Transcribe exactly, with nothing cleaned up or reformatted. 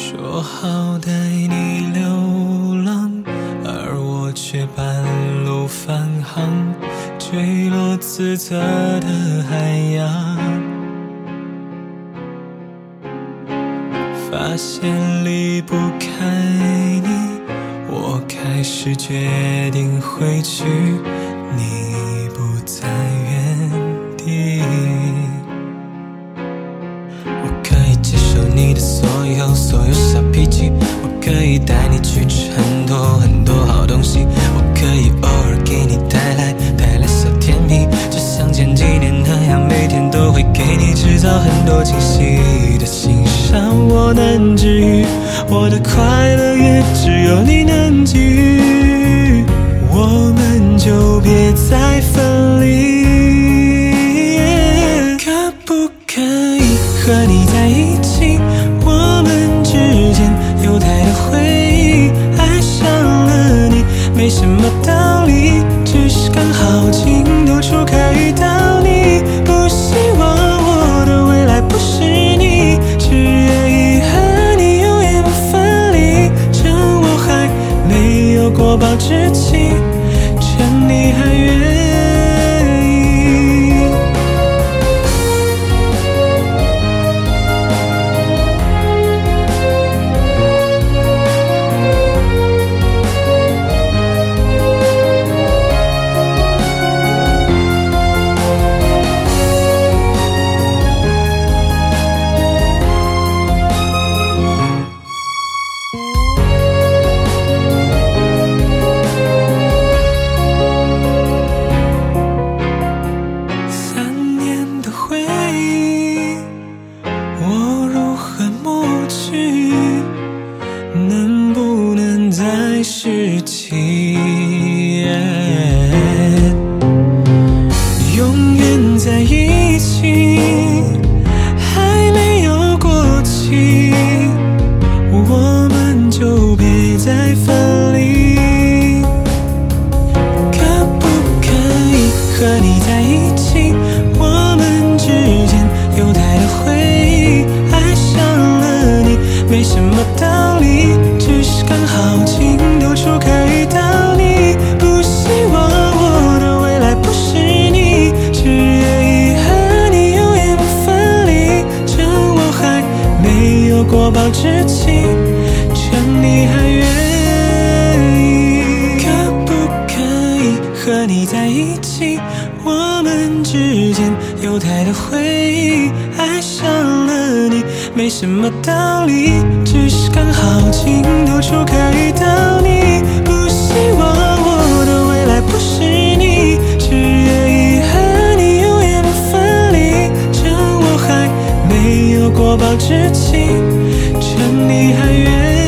说好带你流浪，而我却半路返航，坠落自责的海洋。发现离不开你，我开始决定回去，你不在原地。我可以接受你的所有所有小脾气，我可以带你去吃很多很多好东西，我可以偶尔给你带来带来小甜蜜，就像前几年那样，每天都会给你制造很多惊喜的欣赏。我能治愈我的快乐，也只有你能给予，我们就别再分离。可不可以和你在一起？我们之间有太多回忆，爱上了你没什么道理，只是刚好情窦初开遇到你。不希望我的未来不是你，只愿意和你永远不分离。趁我还没有过保质期，趁你还愿意。能不能再拾起？永远在一起，还没有过期，我们就别再分离。可不可以和你在一起？我们之间有太多回忆，爱上了你没什么道理，只是刚好情窦初开遇到你。不希望我的未来不是你，只愿意和你永远不分离。趁我还没有过保质期，趁你还愿意。可不可以和你在一起？我们之间有太多回忆，爱上了你没什么道理，只是刚好情窦初开遇到你。不希望我的未来不是你，只愿意和你永远不分离。趁我还没有过保质期，趁你还愿意。可不可以和你在一起？我们之间有太多回忆，爱上了你没什么道理，只是刚好情窦初开遇到你。不希望我的未来不是你，只愿意和你永远不分离。趁我还没有过保质期，趁你还愿意。